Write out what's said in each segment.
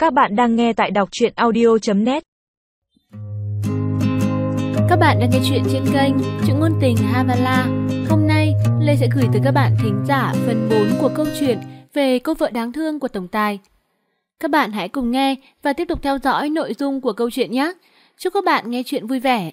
Các bạn đang nghe tại đọc truyện audio.net. Các bạn đang nghe chuyện trên kênh Chuyện Ngôn Tình Havala. Hôm nay, Lê sẽ gửi tới các bạn thính giả phần 4 của câu chuyện về cô vợ đáng thương của tổng tài. Các bạn hãy cùng nghe và tiếp tục theo dõi nội dung của câu chuyện nhé. Chúc các bạn nghe chuyện vui vẻ.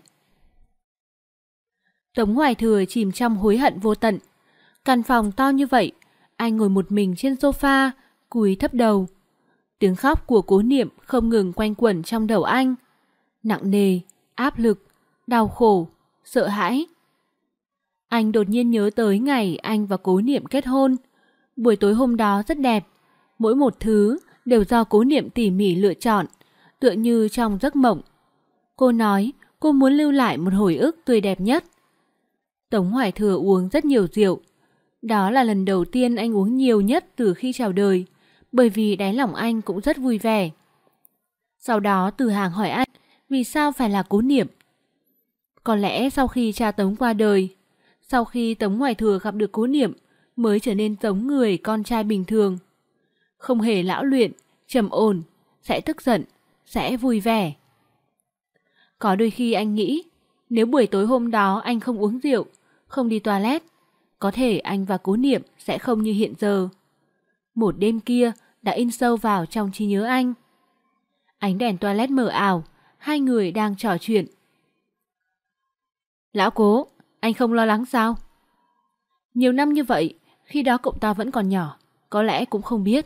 Tống Hoài Thừa chìm trong hối hận vô tận. Căn phòng to như vậy, anh ngồi một mình trên sofa, cúi thấp đầu. Tiếng khóc của Cố Niệm không ngừng quanh quẩn trong đầu anh. Nặng nề, áp lực, đau khổ, sợ hãi. Anh đột nhiên nhớ tới ngày anh và Cố Niệm kết hôn. Buổi tối hôm đó rất đẹp. Mỗi một thứ đều do Cố Niệm tỉ mỉ lựa chọn, tựa như trong giấc mộng. Cô nói cô muốn lưu lại một hồi ức tươi đẹp nhất. Tống Hoài Thừa uống rất nhiều rượu. Đó là lần đầu tiên anh uống nhiều nhất từ khi chào đời, bởi vì đáy lòng anh cũng rất vui vẻ. Sau đó Từ Hàng hỏi anh vì sao phải là Cố Niệm. Có lẽ sau khi cha Tống qua đời, sau khi Tống Hoài Thừa gặp được Cố Niệm mới trở nên giống người con trai bình thường. Không hề lão luyện, trầm ổn, sẽ tức giận, sẽ vui vẻ. Có đôi khi anh nghĩ, nếu buổi tối hôm đó anh không uống rượu, không đi toilet, có thể anh và Cố Niệm sẽ không như hiện giờ. Một đêm kia đã in sâu vào trong trí nhớ anh. Ánh đèn toilet mờ ảo, hai người đang trò chuyện. Lão Cố, anh không lo lắng sao? Nhiều năm như vậy, khi đó cậu ta vẫn còn nhỏ, có lẽ cũng không biết.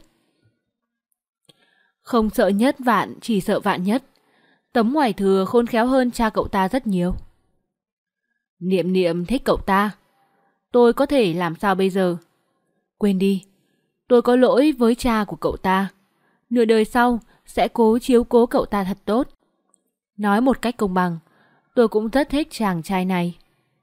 Không sợ nhất vạn, chỉ sợ vạn nhất. Tống Hoài Thừa khôn khéo hơn cha cậu ta rất nhiều. Niệm Niệm thích cậu ta. Tôi có thể làm sao bây giờ? Quên đi, tôi có lỗi với cha của cậu ta. Nửa đời sau sẽ cố chiếu cố cậu ta thật tốt. Nói một cách công bằng, tôi cũng rất thích chàng trai này.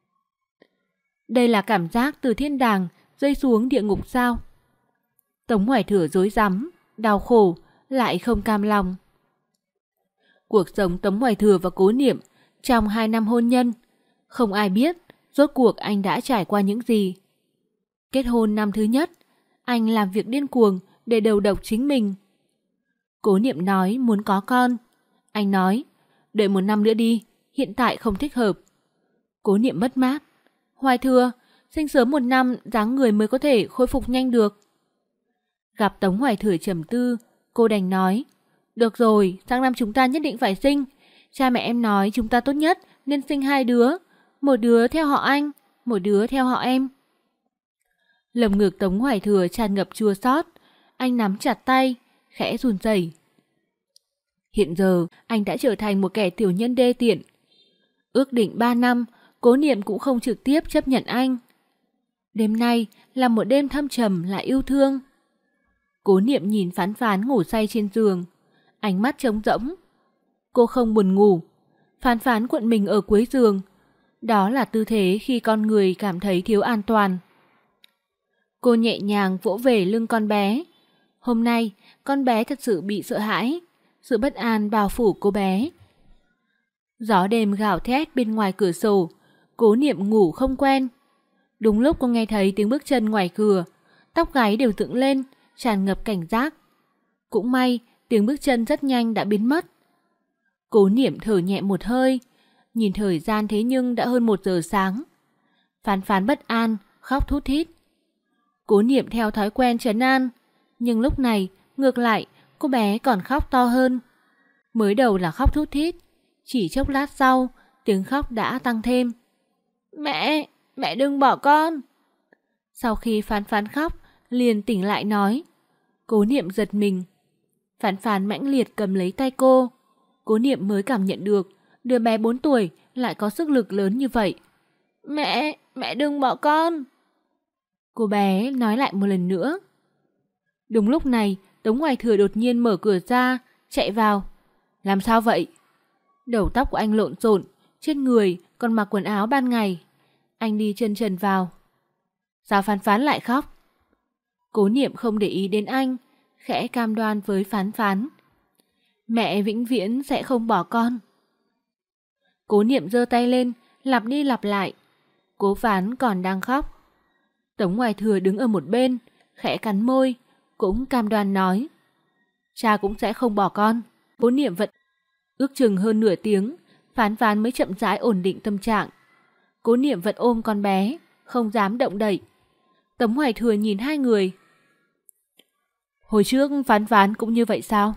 Đây là cảm giác từ thiên đàng rơi xuống địa ngục sao? Tống Hoài Thừa rối rắm, đau khổ, lại không cam lòng. Cuộc sống Tống Hoài Thừa và Cố Niệm trong 2 năm hôn nhân, không ai biết rốt cuộc anh đã trải qua những gì. Kết hôn năm thứ nhất, anh làm việc điên cuồng để đầu độc chính mình. Cố Niệm nói muốn có con. Anh nói, đợi 1 năm nữa đi, hiện tại không thích hợp. Cố Niệm mất mát. Hoài Thừa, sinh sớm 1 năm dáng người mới có thể khôi phục nhanh được. Gặp Tống Hoài Thừa trầm tư, cô đành nói, được rồi, sang năm chúng ta nhất định phải sinh. Cha mẹ em nói chúng ta tốt nhất nên sinh 2 đứa, một đứa theo họ anh, một đứa theo họ em. Lồng ngực Tống Hoài Thừa tràn ngập chua xót, anh nắm chặt tay, khẽ run rẩy. Hiện giờ anh đã trở thành một kẻ tiểu nhân đê tiện. Ước định 3 năm, Cố Niệm cũng không trực tiếp chấp nhận anh. Đêm nay là một đêm thâm trầm lại yêu thương. Cố Niệm nhìn Phán Phán ngủ say trên giường, ánh mắt trống rỗng. Cô không buồn ngủ. Phán Phán cuộn mình ở cuối giường. Đó là tư thế khi con người cảm thấy thiếu an toàn. Cô nhẹ nhàng vỗ về lưng con bé. Hôm nay, con bé thật sự bị sợ hãi. Sự bất an bao phủ cô bé. Gió đêm gào thét bên ngoài cửa sổ. Cố Niệm ngủ không quen. Đúng lúc cô nghe thấy tiếng bước chân ngoài cửa, tóc gáy đều dựng lên, tràn ngập cảnh giác. Cũng may, tiếng bước chân rất nhanh đã biến mất. Cố Niệm thở nhẹ một hơi. Nhìn thời gian thế nhưng đã hơn 1 giờ sáng. Phán Phán bất an, khóc thút thít. Cố Niệm theo thói quen trấn an, nhưng lúc này, ngược lại, cô bé còn khóc to hơn. Mới đầu là khóc thút thít, chỉ chốc lát sau, tiếng khóc đã tăng thêm. Mẹ đừng bỏ con. Sau khi Phán Phán khóc, liền tỉnh lại nói. Cố Niệm giật mình. Phán Phán mãnh liệt cầm lấy tay cô. Cố Niệm mới cảm nhận được đứa bé 4 tuổi lại có sức lực lớn như vậy. Mẹ đừng bỏ con. Cô bé nói lại một lần nữa. Đúng lúc này, Tống Hoài Thừa đột nhiên mở cửa ra, chạy vào. Làm sao vậy? Đầu tóc của anh lộn xộn, trên người còn mặc quần áo ban ngày. Anh đi chân trần vào. Sao Phán Phán lại khóc? Cố Niệm không để ý đến anh, khẽ cam đoan với Phán Phán. Mẹ vĩnh viễn sẽ không bỏ con. Cố Niệm giơ tay lên, lặp đi lặp lại. Cố Phán còn đang khóc. Tống Hoài Thừa đứng ở một bên, khẽ cắn môi, cũng cam đoan nói. cha cũng sẽ không bỏ con. Cố Niệm vẫn ước chừng hơn nửa tiếng, Phán Phán mới chậm rãi ổn định tâm trạng. Cố Niệm vẫn ôm con bé, không dám động đậy. Tống Hoài Thừa nhìn hai người. Hồi trước Phán Phán cũng như vậy sao?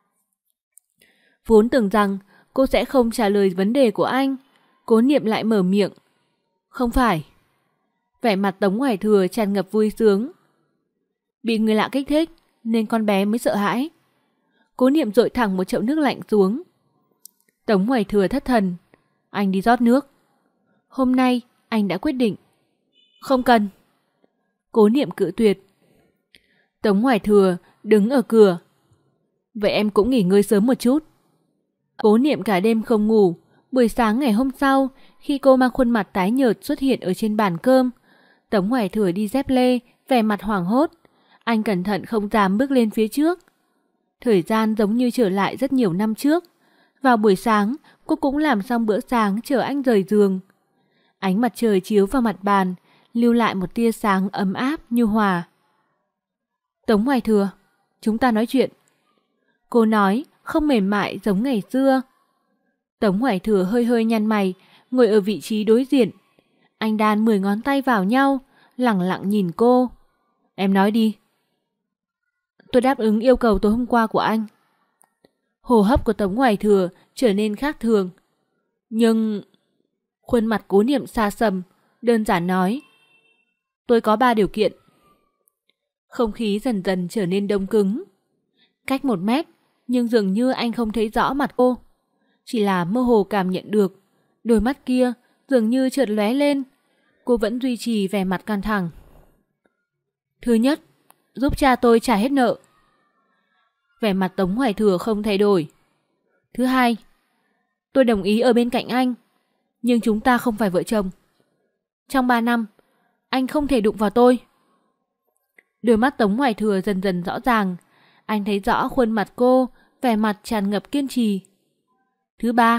Vốn tưởng rằng cô sẽ không trả lời vấn đề của anh, Cố Niệm lại mở miệng. Không phải. Vẻ mặt Tống Hoài Thừa tràn ngập vui sướng. Bị người lạ kích thích nên con bé mới sợ hãi. Cố Niệm dội thẳng một chậu nước lạnh xuống. Tống Hoài Thừa thất thần. Anh đi rót nước. Hôm nay anh đã quyết định. Không cần. Cố Niệm cự tuyệt. Tống Hoài Thừa đứng ở cửa. Vậy em cũng nghỉ ngơi sớm một chút. Cố Niệm cả đêm không ngủ. Buổi sáng ngày hôm sau, khi cô mang khuôn mặt tái nhợt xuất hiện ở trên bàn cơm, Tống Hoài Thừa đi dép lê, vẻ mặt hoảng hốt. Anh cẩn thận không dám bước lên phía trước. Thời gian giống như trở lại rất nhiều năm trước. Vào buổi sáng, cô cũng làm xong bữa sáng chờ anh rời giường. Ánh mặt trời chiếu vào mặt bàn, lưu lại một tia sáng ấm áp nhu hòa. Tống Hoài Thừa, chúng ta nói chuyện. Cô nói, không mềm mại giống ngày xưa. Tống Hoài Thừa hơi hơi nhăn mày, ngồi ở vị trí đối diện. Anh đan 10 ngón tay vào nhau, lẳng lặng nhìn cô. Em nói đi. Tôi đáp ứng yêu cầu tối hôm qua của anh. Hô hấp của Tống Hoài Thừa trở nên khác thường. Nhưng... Khuôn mặt Cố Niệm xa sầm, đơn giản nói. Tôi có 3 điều kiện. Không khí dần dần trở nên đông cứng. Cách 1 mét, nhưng dường như anh không thấy rõ mặt cô. Chỉ là mơ hồ cảm nhận được. Đôi mắt kia dường như chợt lóe lên. Cô vẫn duy trì vẻ mặt căng thẳng. Thứ nhất, giúp cha tôi trả hết nợ. Vẻ mặt Tống Hoài Thừa không thay đổi. Thứ hai, tôi đồng ý ở bên cạnh anh, nhưng chúng ta không phải vợ chồng. Trong 3 năm, anh không thể đụng vào tôi. Đôi mắt Tống Hoài Thừa dần dần rõ ràng. Anh thấy rõ khuôn mặt cô, vẻ mặt tràn ngập kiên trì. Thứ ba,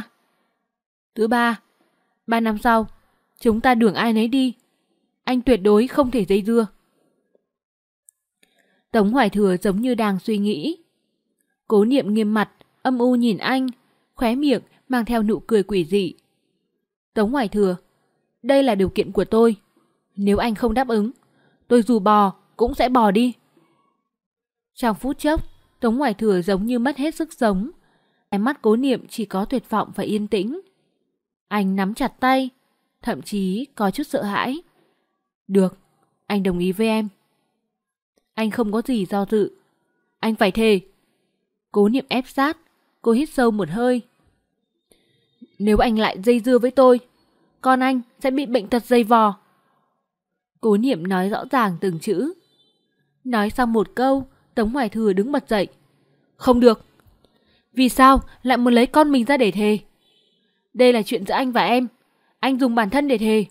3 năm sau, chúng ta đường ai nấy đi. Anh tuyệt đối không thể dây dưa. Tống Hoài Thừa giống như đang suy nghĩ. Cố Niệm nghiêm mặt, âm u nhìn anh, khóe miệng mang theo nụ cười quỷ dị. Tống Hoài Thừa, đây là điều kiện của tôi. Nếu anh không đáp ứng, tôi dù bò cũng sẽ bò đi. Trong phút chốc, Tống Hoài Thừa giống như mất hết sức sống. Ánh mắt Cố Niệm chỉ có tuyệt vọng và yên tĩnh. Anh nắm chặt tay, thậm chí có chút sợ hãi. Được, anh đồng ý với em. Anh không có gì do dự. Anh phải thề. Cố Niệm ép sát, cô hít sâu một hơi. Nếu anh lại dây dưa với tôi, con anh sẽ bị bệnh tật dây vò. Cố Niệm nói rõ ràng từng chữ. Nói xong một câu, Tống Hoài Thừa đứng bật dậy. Không được. Vì sao lại muốn lấy con mình ra để thề? Đây là chuyện giữa anh và em. Anh dùng bản thân để thề.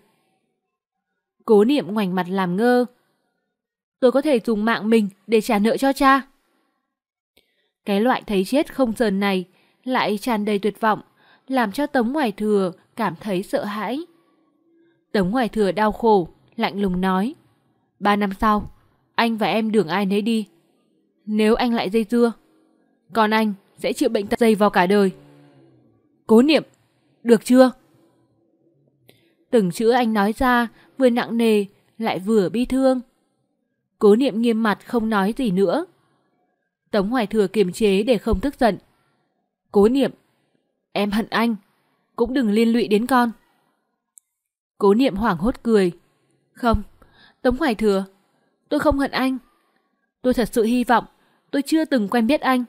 Cố Niệm ngoảnh mặt làm ngơ. Tôi có thể dùng mạng mình để trả nợ cho cha. Cái loại thấy chết không sờn này lại tràn đầy tuyệt vọng, làm cho Tống Hoài Thừa cảm thấy sợ hãi. Tống Hoài Thừa đau khổ, lạnh lùng nói. 3 năm sau, anh và em đường ai nấy đi. Nếu anh lại dây dưa, còn anh sẽ chịu bệnh tật dày vào cả đời. Cố Niệm, được chưa? Từng chữ anh nói ra vừa nặng nề lại vừa bi thương. Cố Niệm nghiêm mặt không nói gì nữa. Tống Hoài Thừa kiềm chế để không tức giận. Cố Niệm, em hận anh, cũng đừng liên lụy đến con. Cố Niệm hoảng hốt cười. Không, Tống Hoài Thừa, tôi không hận anh. Tôi thật sự hy vọng tôi chưa từng quen biết anh.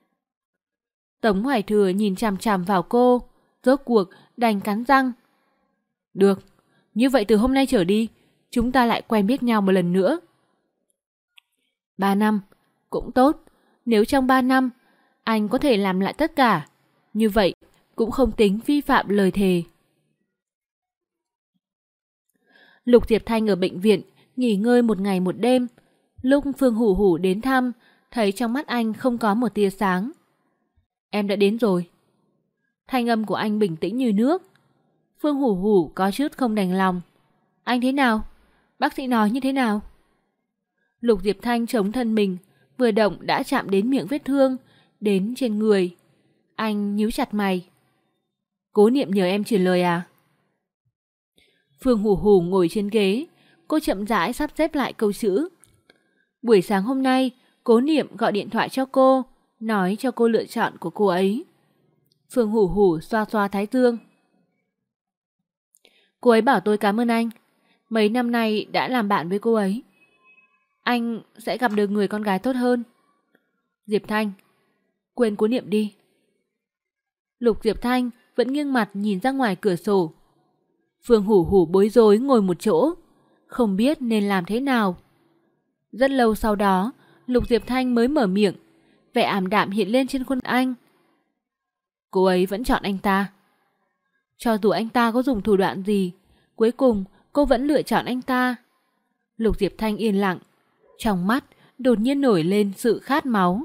Tống Hoài Thừa nhìn chằm chằm vào cô, rốt cuộc đành cắn răng. Được, như vậy từ hôm nay trở đi, chúng ta lại quen biết nhau một lần nữa. 3 năm, cũng tốt. Nếu trong 3 năm, anh có thể làm lại tất cả, như vậy cũng không tính vi phạm lời thề. Lục Diệp Thanh ở bệnh viện, nghỉ ngơi 1 ngày 1 đêm. Lúc Phương Hủ Hủ đến thăm, thấy trong mắt anh không có một tia sáng. Em đã đến rồi. Thanh âm của anh bình tĩnh như nước. Phương Hủ Hủ có chút không đành lòng. Anh thế nào? Bác sĩ nói như thế nào? Lục Diệp Thanh chống thân mình, vừa động đã chạm đến miệng vết thương, đến trên người. Anh nhíu chặt mày. Cố Niệm nhờ em truyền lời à? Phương Hủ Hủ ngồi trên ghế, cô chậm rãi sắp xếp lại câu chữ. Buổi sáng hôm nay, Cố Niệm gọi điện thoại cho cô, nói cho cô lựa chọn của cô ấy. Phương Hủ Hủ xoa xoa thái dương. Cô ấy bảo tôi cảm ơn anh. Mấy năm nay đã làm bạn với cô ấy. Anh sẽ gặp được người con gái tốt hơn. Diệp Thanh, quên Cố Niệm đi. Lục Diệp Thanh vẫn nghiêng mặt nhìn ra ngoài cửa sổ. Phương Hủ Hủ bối rối ngồi một chỗ, không biết nên làm thế nào. Rất lâu sau đó, Lục Diệp Thanh mới mở miệng, vẻ ảm đạm hiện lên trên khuôn anh. Cô ấy vẫn chọn anh ta. Cho dù anh ta có dùng thủ đoạn gì, cuối cùng cô vẫn lựa chọn anh ta. Lục Diệp Thanh yên lặng, trong mắt đột nhiên nổi lên sự khát máu.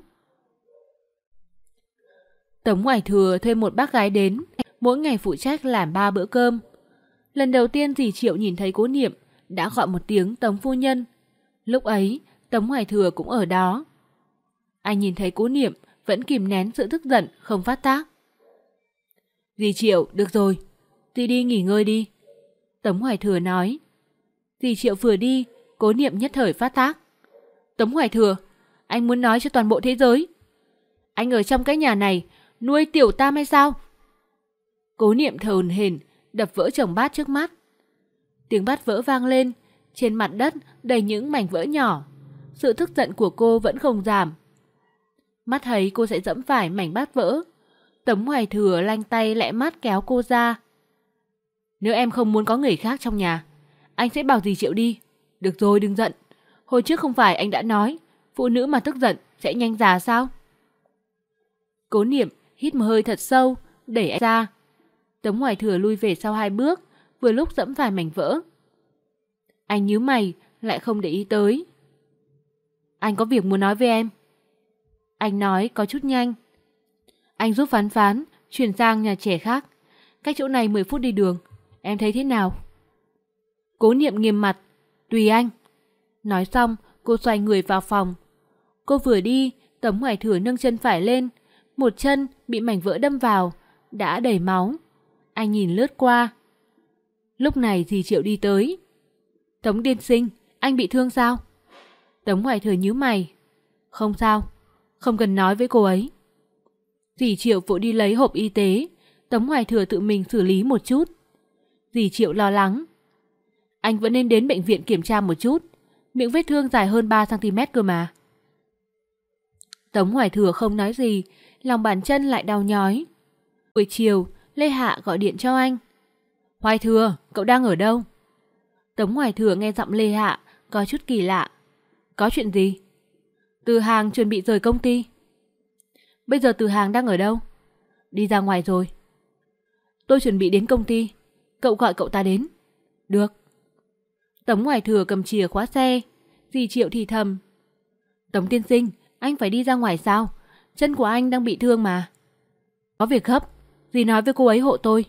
Tống Hoài Thừa thuê một bác gái đến, mỗi ngày phụ trách làm 3 bữa cơm. Lần đầu tiên dì Triệu nhìn thấy Cố Niệm đã gọi một tiếng Tống phu nhân. Lúc ấy, Tống Hoài Thừa cũng ở đó. Anh nhìn thấy Cố Niệm vẫn kìm nén sự tức giận không phát tác. Dì Triệu, được rồi, dì đi nghỉ ngơi đi. Tống Hoài Thừa nói. Dì Triệu vừa đi, Cố Niệm nhất thời phát tác. Tống Hoài Thừa, anh muốn nói cho toàn bộ thế giới. Anh ở trong cái nhà này nuôi tiểu tam hay sao? Cố Niệm thở hổn hển, đập vỡ chồng bát trước mắt. Tiếng bát vỡ vang lên, trên mặt đất đầy những mảnh vỡ nhỏ. Sự tức giận của cô vẫn không giảm. Mắt thấy cô sẽ dẫm phải mảnh bát vỡ, Tống Hoài Thừa lanh tay lẹ mắt kéo cô ra. Nếu em không muốn có người khác trong nhà, anh sẽ bảo dì Triệu đi. Được rồi, đừng giận. Hồi trước không phải anh đã nói phụ nữ mà tức giận sẽ nhanh già sao? Cố Niệm hít một hơi thật sâu, đẩy anh ra. Tống Hoài Thừa lui về sau 2 bước, vừa lúc dẫm phải mảnh vỡ. Anh nhíu mày, lại không để ý tới. Anh có việc muốn nói với em. Anh nói có chút nhanh. Anh giúp Phán Phán chuyển sang nhà trẻ khác, cách chỗ này 10 phút đi đường. Em thấy thế nào? Cố Niệm nghiêm mặt. Tùy anh. Nói xong, cô xoay người vào phòng. Cô vừa đi, Tống Hoài Thừa nâng chân phải lên, một chân bị mảnh vỡ đâm vào, đã đầy máu. Anh nhìn lướt qua. Lúc này dì Triệu đi tới. Tống tiên sinh, anh bị thương sao? Tống Hoài Thừa nhíu mày. Không sao, không cần nói với cô ấy. Dì Triệu vội đi lấy hộp y tế, Tống Hoài Thừa tự mình xử lý một chút. Dì Triệu lo lắng. Anh vẫn nên đến bệnh viện kiểm tra một chút, miệng vết thương dài hơn 3 cm cơ mà. Tống Hoài Thừa không nói gì, lòng bàn chân lại đau nhói. Buổi chiều, Lê Hạ gọi điện cho anh. Hoài Thừa, cậu đang ở đâu? Tống Hoài Thừa nghe giọng Lê Hạ có chút kỳ lạ. Có chuyện gì? Từ Hàng chuẩn bị rời công ty. Bây giờ Từ Hàng đang ở đâu? Đi ra ngoài rồi. Tôi chuẩn bị đến công ty, cậu gọi cậu ta đến. Được. Tống Hoài Thừa cầm chìa khóa xe. Dì Triệu thì thầm. Tống tiên sinh, anh phải đi ra ngoài sao? Chân của anh đang bị thương mà. Có việc gấp, dì nói với cô ấy hộ tôi.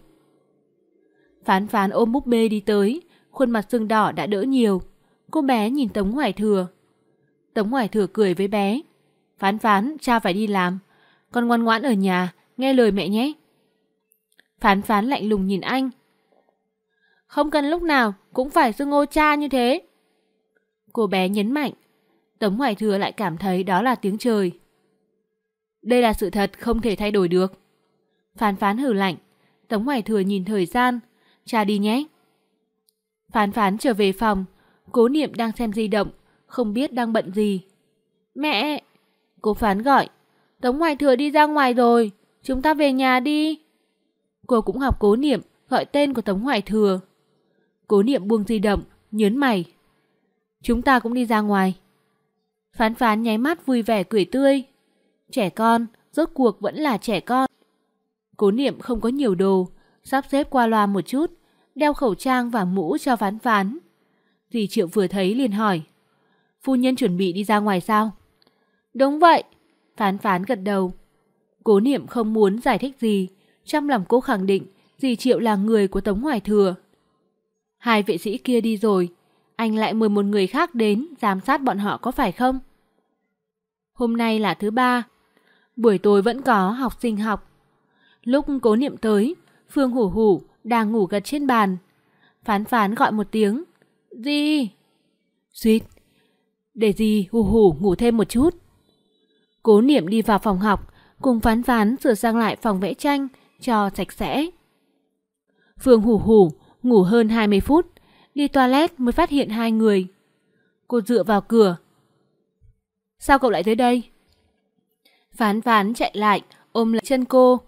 Phán Phán ôm búp bê đi tới, khuôn mặt sưng đỏ đã đỡ nhiều. Cô bé nhìn Tống Hoài Thừa. Tống Hoài Thừa cười với bé. Phán Phán, cha phải đi làm, con ngoan ngoãn ở nhà, nghe lời mẹ nhé. Phán Phán lạnh lùng nhìn anh. Không cần lúc nào cũng phải xưng hô cha như thế. Cô bé nhấn mạnh. Tống Hoài Thừa lại cảm thấy đó là tiếng trời. Đây là sự thật không thể thay đổi được. Phán Phán hừ lạnh. Tống Hoài Thừa nhìn thời gian. Cha đi nhé. Phán Phán trở về phòng. Cố Niệm đang xem di động, không biết đang bận gì. Mẹ! Cô Phán gọi. Tống Hoài Thừa đi ra ngoài rồi, chúng ta về nhà đi. Cô cũng học Cố Niệm gọi tên của Tống Hoài Thừa. Cố Niệm buông di động, nhớn mày. Chúng ta cũng đi ra ngoài. Phán Phán nháy mắt vui vẻ cười tươi. Trẻ con, rốt cuộc vẫn là trẻ con. Cố Niệm không có nhiều đồ, sắp xếp qua loa một chút, đeo khẩu trang và mũ cho Phán Phán. Dì Triệu vừa thấy liền hỏi. Phu nhân chuẩn bị đi ra ngoài sao? Đúng vậy. Phán Phán gật đầu. Cố Niệm không muốn giải thích gì. Trong lòng cô khẳng định dì Triệu là người của Tống Hoài Thừa. 2 vệ sĩ kia đi rồi, anh lại mời một người khác đến giám sát bọn họ có phải không? Hôm nay là thứ ba, buổi tối vẫn có học sinh học. Lúc Cố Niệm tới, Phương Hủ Hủ đang ngủ gật trên bàn. Phán Phán gọi một tiếng. Gì? Suýt. Để dì Hủ Hủ ngủ thêm một chút. Cố Niệm đi vào phòng học, cùng Phán Phán sửa sang lại phòng vẽ tranh cho sạch sẽ. Phương Hủ Hủ ngủ hơn 20 phút, đi toilet mới phát hiện hai người. Cô dựa vào cửa. Sao cậu lại tới đây? Phán Phán chạy lại, ôm lấy chân cô.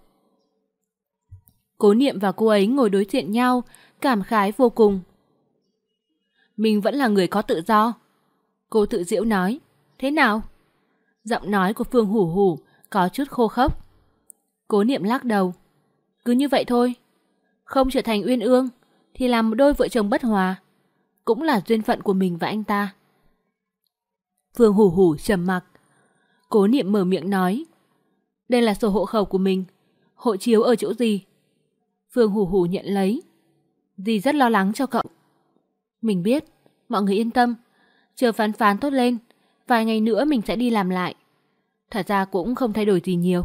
Cố Niệm và cô ấy ngồi đối diện nhau, cảm khái vô cùng. Mình vẫn là người có tự do. Cô tự giễu nói. Thế nào? Giọng nói của Phương Hủ Hủ có chút khô khốc. Cố Niệm lắc đầu. Cứ như vậy thôi. Không trở thành uyên ương thì làm một đôi vợ chồng bất hòa. Cũng là duyên phận của mình và anh ta. Phương Hủ Hủ trầm mặc. Cố Niệm mở miệng nói. Đây là sổ hộ khẩu của mình. Hộ chiếu ở chỗ gì? Phương Hủ Hủ nhận lấy. Dì rất lo lắng cho cậu. Mình biết, mọi người yên tâm. Chờ Phán Phán tốt lên, vài ngày nữa mình sẽ đi làm lại. Thật ra cũng không thay đổi gì nhiều.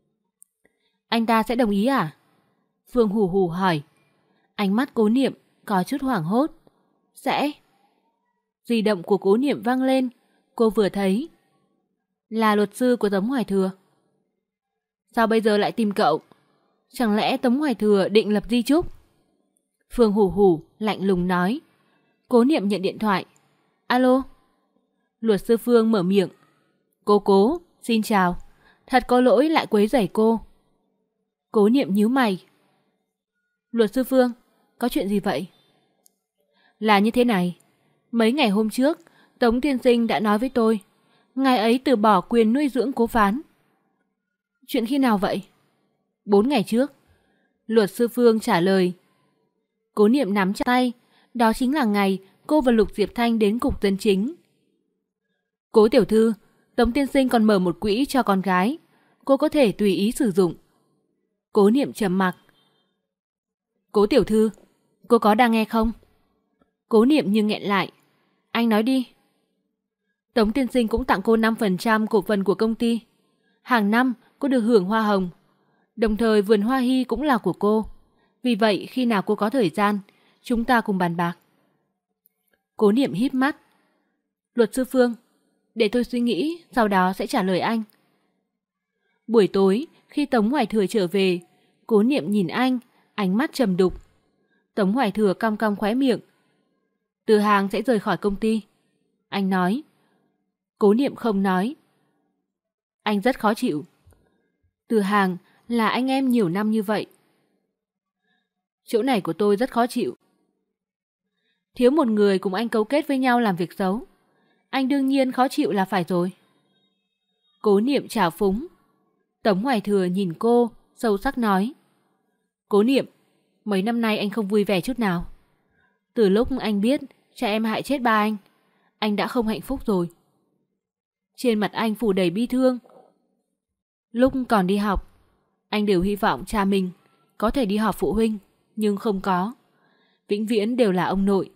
Anh ta sẽ đồng ý à? Phương Hủ Hủ hỏi. Ánh mắt Cố Niệm có chút hoảng hốt. Sẽ. Di động của Cố Niệm vang lên. Cô vừa thấy. Là luật sư của Tống Hoài Thừa. Sao bây giờ lại tìm cậu? Chẳng lẽ Tống Hoài Thừa định lập di chúc? Phương Hủ Hủ lạnh lùng nói. Cố Niệm nhận điện thoại. Alo? Luật sư Phương mở miệng. Cố, xin chào. Thật có lỗi lại quấy rầy cô. Cố Niệm nhíu mày. Luật sư Phương, có chuyện gì vậy? Là như thế này. Mấy ngày hôm trước, Tống tiên sinh đã nói với tôi, ngài ấy từ bỏ quyền nuôi dưỡng Cố Phán. Chuyện khi nào vậy? 4 ngày trước. Luật sư Phương trả lời. Cố Niệm nắm chặt tay. Đó chính là ngày cô và Lục Diệp Thanh đến cục dân chính. Cố tiểu thư, Tống tiên sinh còn mở một quỹ cho con gái. Cô có thể tùy ý sử dụng. Cố Niệm trầm mặc. Cố tiểu thư, cô có đang nghe không? Cố Niệm như nghẹn lại. Anh nói đi. Tống tiên sinh cũng tặng cô 5% cổ phần của công ty. Hàng năm cô được hưởng hoa hồng. Đồng thời vườn hoa hy cũng là của cô. Vì vậy khi nào cô có thời gian, chúng ta cùng bàn bạc. Cố Niệm híp mắt. Luật sư Phương, để tôi suy nghĩ, sau đó sẽ trả lời anh. Buổi tối, khi Tống Hoài Thừa trở về, Cố Niệm nhìn anh, ánh mắt trầm đục. Tống Hoài Thừa cong cong khóe miệng. Từ Hàng sẽ rời khỏi công ty. Anh nói. Cố Niệm không nói. Anh rất khó chịu. Từ Hàng là anh em nhiều năm như vậy. Chỗ này của tôi rất khó chịu. Thiếu một người cùng anh cấu kết với nhau làm việc xấu. Anh đương nhiên khó chịu là phải rồi. Cố Niệm trào phúng. Tống Hoài Thừa nhìn cô, sâu sắc nói. Cố Niệm, mấy năm nay anh không vui vẻ chút nào. Từ lúc anh biết cha em hại chết ba anh đã không hạnh phúc rồi. Trên mặt anh phủ đầy bi thương. Lúc còn đi học, anh đều hy vọng cha mình có thể đi họp phụ huynh, nhưng không có. Vĩnh viễn đều là ông nội.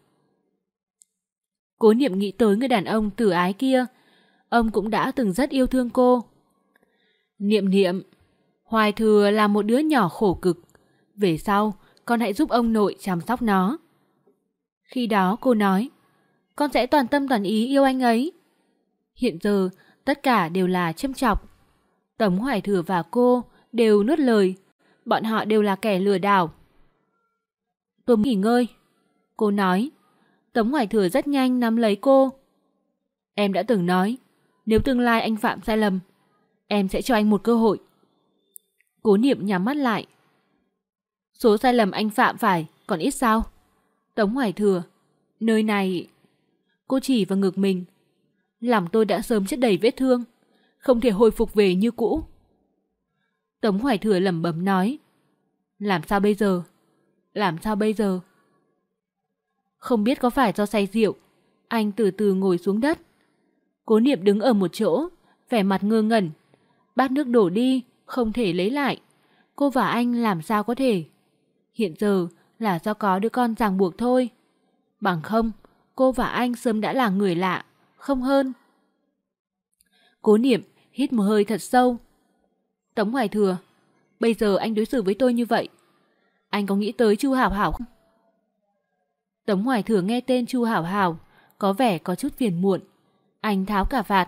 Cố Niệm nghĩ tới người đàn ông tử ái kia. Ông cũng đã từng rất yêu thương cô. Niệm Niệm, Hoài Thừa là một đứa nhỏ khổ cực. Về sau, con hãy giúp ông nội chăm sóc nó. Khi đó cô nói, con sẽ toàn tâm toàn ý yêu anh ấy. Hiện giờ, tất cả đều là châm chọc. Tống Hoài Thừa và cô đều nuốt lời. Bọn họ đều là kẻ lừa đảo. Tôi muốn nghỉ ngơi. Cô nói. Tống Hoài Thừa rất nhanh nắm lấy cô. Em đã từng nói, nếu tương lai anh phạm sai lầm, em sẽ cho anh một cơ hội. Cố Niệm nhắm mắt lại. Số sai lầm anh phạm phải còn ít sao? Tống Hoài Thừa, nơi này... Cô chỉ vào ngực mình. Lòng tôi đã sớm chất đầy vết thương, không thể hồi phục về như cũ. Tống Hoài Thừa lẩm bẩm nói. Làm sao bây giờ? Làm sao bây giờ? Không biết có phải do say rượu, anh từ từ ngồi xuống đất. Cố Niệm đứng ở một chỗ, vẻ mặt ngơ ngẩn. Bát nước đổ đi, không thể lấy lại. Cô và anh làm sao có thể? Hiện giờ là do có đứa con ràng buộc thôi. Bằng không, cô và anh sớm đã là người lạ, không hơn. Cố Niệm hít một hơi thật sâu. Tống Hoài Thừa, bây giờ anh đối xử với tôi như vậy, anh có nghĩ tới Chu Hảo Hảo không? Tống Hoài Thừa nghe tên Chu Hảo Hảo, có vẻ có chút phiền muộn. Anh tháo cà vạt.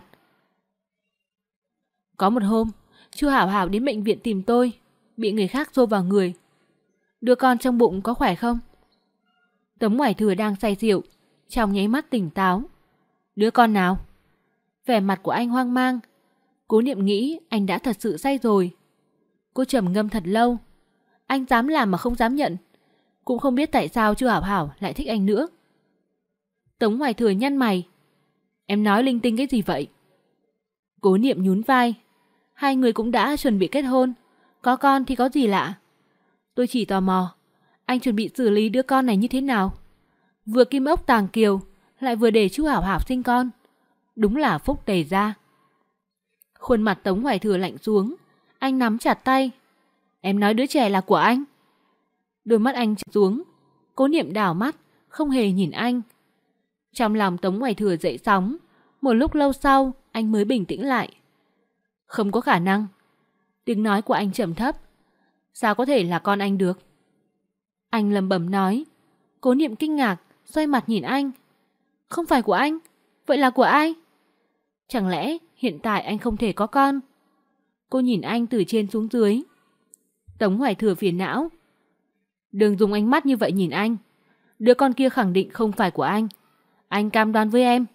Có một hôm, Chu Hảo Hảo đến bệnh viện tìm tôi, bị người khác xô vào người. Đứa con trong bụng có khỏe không? Tống Hoài Thừa đang say rượu, trong nháy mắt tỉnh táo. Đứa con nào? Vẻ mặt của anh hoang mang. Cố Niệm nghĩ anh đã thật sự say rồi. Cô trầm ngâm thật lâu. Anh dám làm mà không dám nhận. Cũng không biết tại sao Chu Hảo Hảo lại thích anh nữa. Tống Hoài Thừa nhăn mày. Em nói linh tinh cái gì vậy? Cố Niệm nhún vai. Hai người cũng đã chuẩn bị kết hôn, có con thì có gì lạ. Tôi chỉ tò mò, anh chuẩn bị xử lý đứa con này như thế nào? Vừa kim ốc tàng kiều, lại vừa để Chu Hảo Hảo sinh con. Đúng là phúc tề gia. Khuôn mặt Tống Hoài Thừa lạnh xuống. Anh nắm chặt tay. Em nói đứa trẻ là của anh. Đôi mắt anh trợn xuống. Cố Niệm đảo mắt, không hề nhìn anh. Trong lòng Tống Hoài Thừa dậy sóng. Một lúc lâu sau, anh mới bình tĩnh lại. Không có khả năng. Tiếng nói của anh trầm thấp. Sao có thể là con anh được? Anh lẩm bẩm nói. Cố Niệm kinh ngạc, xoay mặt nhìn anh. Không phải của anh, vậy là của ai? Chẳng lẽ hiện tại anh không thể có con? Cô nhìn anh từ trên xuống dưới. Tống Hoài Thừa phiền não. Đừng dùng ánh mắt như vậy nhìn anh. Đứa con kia khẳng định không phải của anh. Anh cam đoan với em.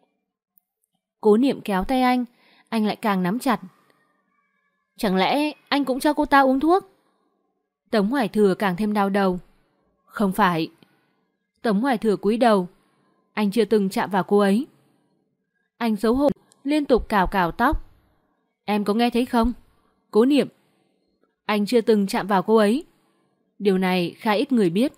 Cố Niệm kéo tay anh lại càng nắm chặt. Chẳng lẽ anh cũng cho cô ta uống thuốc? Tống Hoài Thừa càng thêm đau đầu. Không phải. Tống Hoài Thừa cúi đầu. Anh chưa từng chạm vào cô ấy. Anh xấu hổ liên tục cào cào tóc. Em có nghe thấy không? Cố Niệm. Anh chưa từng chạm vào cô ấy. Điều này khá ít người biết.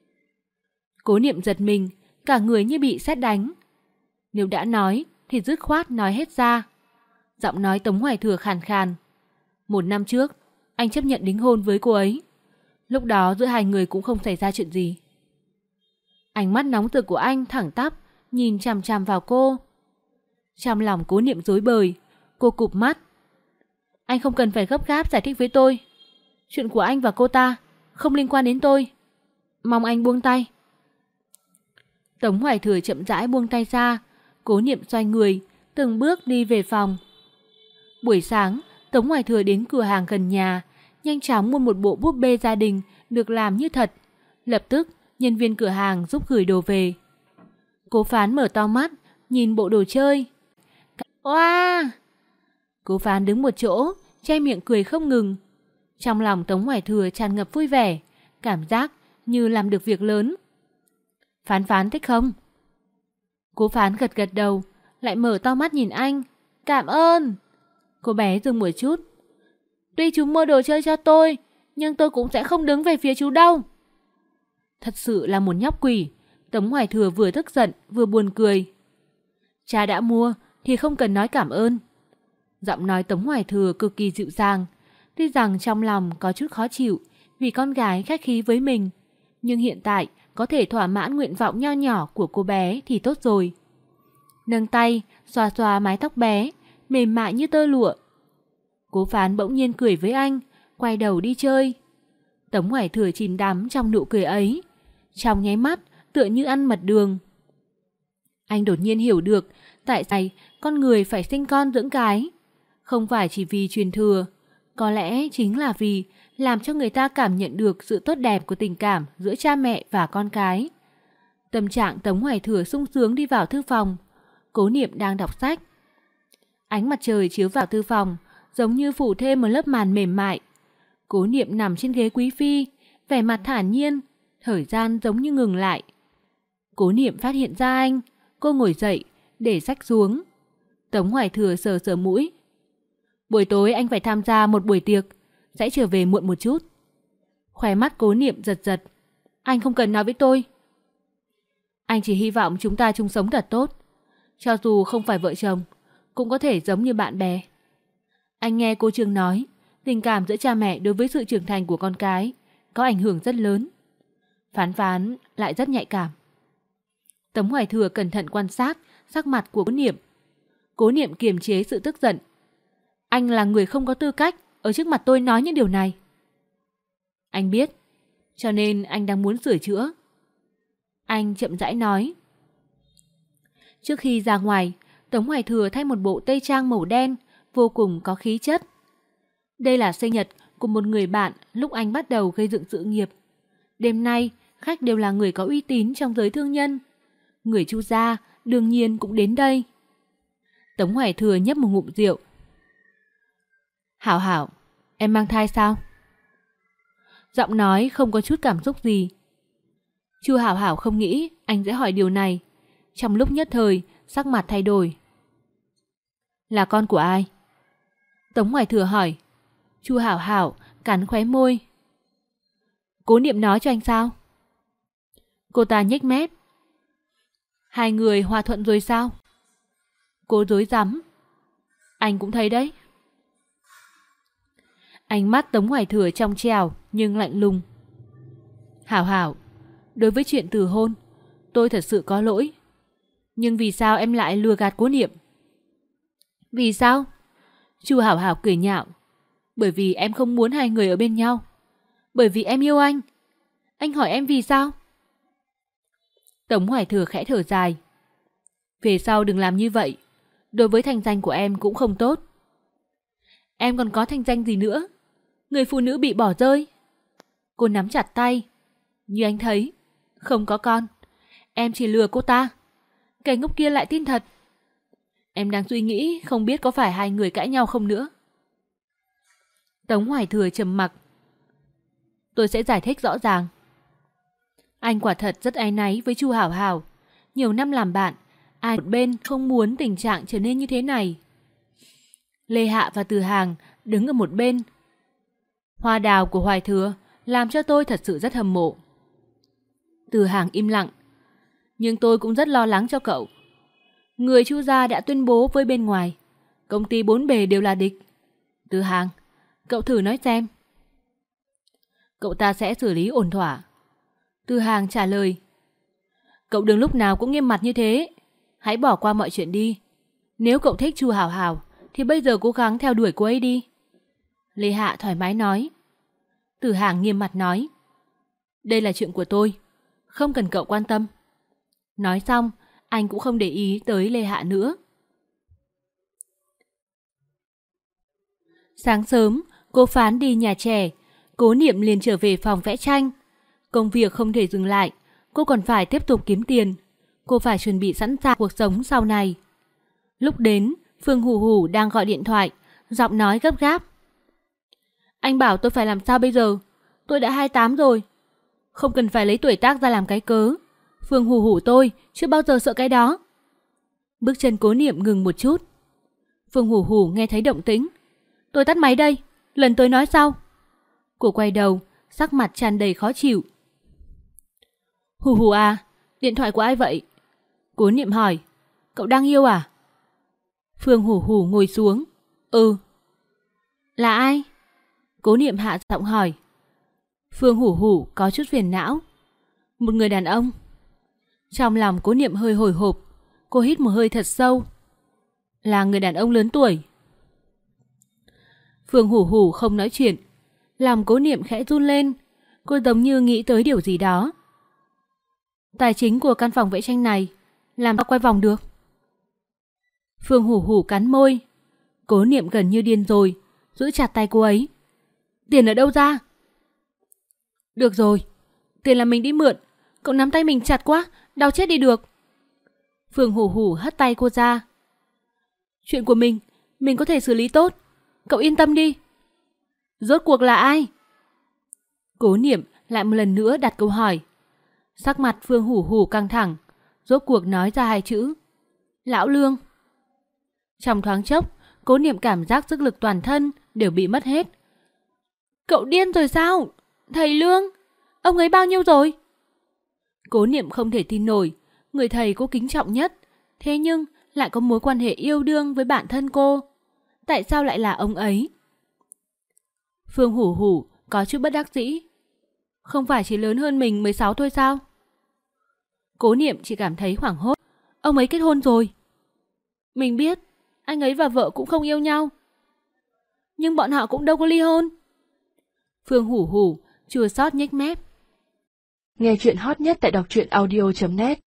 Cố Niệm giật mình, cả người như bị sét đánh. Nếu đã nói thì dứt khoát nói hết ra. Giọng nói Tống Hoài Thừa khàn khàn. 1 năm trước, anh chấp nhận đính hôn với cô ấy. Lúc đó giữa hai người cũng không xảy ra chuyện gì. Ánh mắt nóng rực của anh thẳng tắp, nhìn chằm chằm vào cô. Trong lòng Cố Niệm rối bời, cô cụp mắt. Anh không cần phải gấp gáp giải thích với tôi. Chuyện của anh và cô ta không liên quan đến tôi. Mong anh buông tay. Tống Hoài Thừa chậm rãi buông tay ra. Cố Niệm xoay người, từng bước đi về phòng. Buổi sáng, Tống Hoài Thừa đến cửa hàng gần nhà, nhanh chóng mua một bộ búp bê gia đình được làm như thật. Lập tức, nhân viên cửa hàng giúp gửi đồ về. Cố Phán mở to mắt, nhìn bộ đồ chơi. Oa! Cố Phán đứng một chỗ, che miệng cười không ngừng. Trong lòng Tống Hoài Thừa tràn ngập vui vẻ, cảm giác như làm được việc lớn. Phán thích không? Cố Phán gật gật đầu, lại mở to mắt nhìn anh. Cảm ơn! Cô bé dừng một chút. Tuy chú mua đồ chơi cho tôi, nhưng tôi cũng sẽ không đứng về phía chú đâu. Thật sự là một nhóc quỷ. Tống Hoài Thừa vừa tức giận vừa buồn cười. Cha đã mua thì không cần nói cảm ơn. Giọng nói Tống Hoài Thừa cực kỳ dịu dàng. Tuy rằng trong lòng có chút khó chịu vì con gái khách khí với mình, nhưng hiện tại có thể thỏa mãn nguyện vọng nho nhỏ của cô bé thì tốt rồi. Nâng tay xoa xoa mái tóc bé, mềm mại như tơ lụa. Cố Phán bỗng nhiên cười với anh, quay đầu đi chơi. Tống Hoài Thừa chìm đắm trong nụ cười ấy, trong nháy mắt tựa như ăn mật đường. Anh đột nhiên hiểu được tại sao con người phải sinh con dưỡng cái. Không phải chỉ vì truyền thừa, có lẽ chính là vì làm cho người ta cảm nhận được sự tốt đẹp của tình cảm giữa cha mẹ và con cái. Tâm trạng Tống Hoài Thừa sung sướng đi vào thư phòng. Cố Niệm đang đọc sách. Ánh mặt trời chiếu vào thư phòng, giống như phủ thêm một lớp màn mềm mại. Cố Niệm nằm trên ghế quý phi, vẻ mặt thản nhiên, thời gian giống như ngừng lại. Cố Niệm phát hiện ra anh, cô ngồi dậy, để sách xuống. Tống Hoài Thừa sờ sờ mũi. Buổi tối anh phải tham gia một buổi tiệc, sẽ trở về muộn một chút. Khóe mắt Cố Niệm giật giật. Anh không cần nói với tôi. Anh chỉ hy vọng chúng ta chung sống thật tốt. Cho dù không phải vợ chồng, cũng có thể giống như bạn bè. Anh nghe cô Trương nói, tình cảm giữa cha mẹ đối với sự trưởng thành của con cái có ảnh hưởng rất lớn. Phán lại rất nhạy cảm. Tống Hoài Thừa cẩn thận quan sát sắc mặt của Cố Niệm. Cố Niệm kiềm chế sự tức giận. Anh là người không có tư cách ở trước mặt tôi nói những điều này. Anh biết, cho nên anh đang muốn sửa chữa. Anh chậm rãi nói. Trước khi ra ngoài, Tống Hoài Thừa thay một bộ tây trang màu đen, vô cùng có khí chất. Đây là sinh nhật của một người bạn lúc anh bắt đầu gây dựng sự nghiệp. Đêm nay, khách đều là người có uy tín trong giới thương nhân. Người Chu gia đương nhiên cũng đến đây. Tống Hoài Thừa nhấp một ngụm rượu. Hảo Hảo, em mang thai sao? Giọng nói không có chút cảm xúc gì. Chu Hảo Hảo không nghĩ anh sẽ hỏi điều này. Trong lúc nhất thời, sắc mặt thay đổi. Là con của ai? Tống Hoài Thừa hỏi. Chu Hảo Hảo cắn khóe môi. Cố Niệm nói cho anh sao? Cô ta nhếch mép. Hai người hòa thuận rồi sao? Cô dối rắm. Anh cũng thấy đấy. Ánh mắt Tống Hoài Thừa trong trẻo nhưng lạnh lùng. Hảo Hảo, đối với chuyện từ hôn, tôi thật sự có lỗi. Nhưng vì sao em lại lừa gạt Cố Niệm? Vì sao? Chu Hảo Hảo cười nhạo. Bởi vì em không muốn hai người ở bên nhau. Bởi vì em yêu anh. Anh hỏi em vì sao? Tống Hoài Thừa khẽ thở dài. Về sau đừng làm như vậy. Đối với thanh danh của em cũng không tốt. Em còn có thanh danh gì nữa? Người phụ nữ bị bỏ rơi. Cô nắm chặt tay. Như anh thấy, không có con. Em chỉ lừa cô ta. Kẻ ngốc kia lại tin thật. Em đang suy nghĩ không biết có phải hai người cãi nhau không nữa. Tống Hoài Thừa trầm mặc. Tôi sẽ giải thích rõ ràng. Anh quả thật rất áy náy với Chu Hảo Hảo. Nhiều năm làm bạn, ai một bên không muốn tình trạng trở nên như thế này. Lê Hạ và Từ Hàng đứng ở một bên. Hoa đào của Hoài Thừa làm cho tôi thật sự rất hâm mộ. Từ Hàng im lặng. Nhưng tôi cũng rất lo lắng cho cậu. Người Chu gia đã tuyên bố với bên ngoài, công ty bốn bề đều là địch. Từ Hàng, cậu thử nói xem. Cậu ta sẽ xử lý ổn thỏa. Từ Hàng trả lời. Cậu đừng lúc nào cũng nghiêm mặt như thế. Hãy bỏ qua mọi chuyện đi. Nếu cậu thích Chu Hảo Hảo thì bây giờ cố gắng theo đuổi cô ấy đi. Lê Hạ thoải mái nói. Từ Hàng nghiêm mặt nói. Đây là chuyện của tôi, không cần cậu quan tâm. Nói xong, anh cũng không để ý tới Lê Hạ nữa. Sáng sớm, cô Phán đi nhà trẻ, Cố Niệm liền trở về phòng vẽ tranh. Công việc không thể dừng lại, cô còn phải tiếp tục kiếm tiền. Cô phải chuẩn bị sẵn sàng cuộc sống sau này. Lúc đến, Phương Hủ Hủ đang gọi điện thoại, giọng nói gấp gáp. Anh bảo tôi phải làm sao bây giờ? Tôi đã 28 rồi. Không cần phải lấy tuổi tác ra làm cái cớ. Phương Hủ Hủ tôi chưa bao giờ sợ cái đó. Bước chân Cố Niệm ngừng một chút. Phương Hủ Hủ nghe thấy động tĩnh. Tôi tắt máy đây, lần tới nói sau. Cô quay đầu, sắc mặt tràn đầy khó chịu. Hủ Hủ à, điện thoại của ai vậy? Cố Niệm hỏi. Cậu đang yêu à? Phương Hủ Hủ ngồi xuống. Ừ. Là ai? Cố Niệm hạ giọng hỏi. Phương Hủ Hủ có chút phiền não. Một người đàn ông. Trong lòng Cố Niệm hơi hồi hộp. Cô hít một hơi thật sâu. Là người đàn ông lớn tuổi. Phương Hủ Hủ không nói chuyện. Lòng Cố Niệm khẽ run lên. Cô giống như nghĩ tới điều gì đó. Tài chính của căn phòng vẽ tranh này làm sao quay vòng được? Phương Hủ Hủ cắn môi. Cố Niệm gần như điên rồi, giữ chặt tay cô ấy. Tiền ở đâu ra? Được rồi, tiền là mình đi mượn. Cậu nắm tay mình chặt quá, đau chết đi được. Phương Hủ Hủ hất tay cô ra. Chuyện của mình có thể xử lý tốt. Cậu yên tâm đi. Rốt cuộc là ai? Cố Niệm lại một lần nữa đặt câu hỏi. Sắc mặt Phương Hủ Hủ căng thẳng, rốt cuộc nói ra hai chữ. Lão Lương. Trong thoáng chốc, Cố Niệm cảm giác sức lực toàn thân đều bị mất hết. Cậu điên rồi sao? Thầy Lương, ông ấy bao nhiêu rồi? Cố Niệm không thể tin nổi, người thầy cô kính trọng nhất, thế nhưng lại có mối quan hệ yêu đương với bạn thân cô. Tại sao lại là ông ấy? Phương Hủ Hủ có chút bất đắc dĩ. Không phải chỉ lớn hơn mình 16 thôi sao? Cố Niệm chỉ cảm thấy hoảng hốt. Ông ấy kết hôn rồi. Mình biết, anh ấy và vợ cũng không yêu nhau. Nhưng bọn họ cũng đâu có ly hôn. Phương hủ hủ, chua xót nhếch mép. Nghe chuyện hot nhất tại đọc truyện audio.net